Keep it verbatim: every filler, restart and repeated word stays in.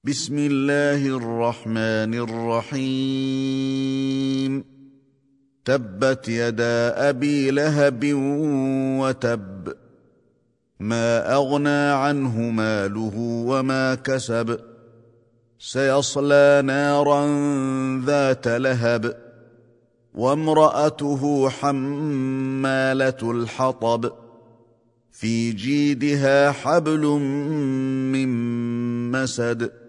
بسم الله الرحمن الرحيم تبت يدا أبي لهب وتب ما أغنى عنه ماله وما كسب سيصلى نارا ذات لهب وامرأته حمالة الحطب في جيدها حبل من مسد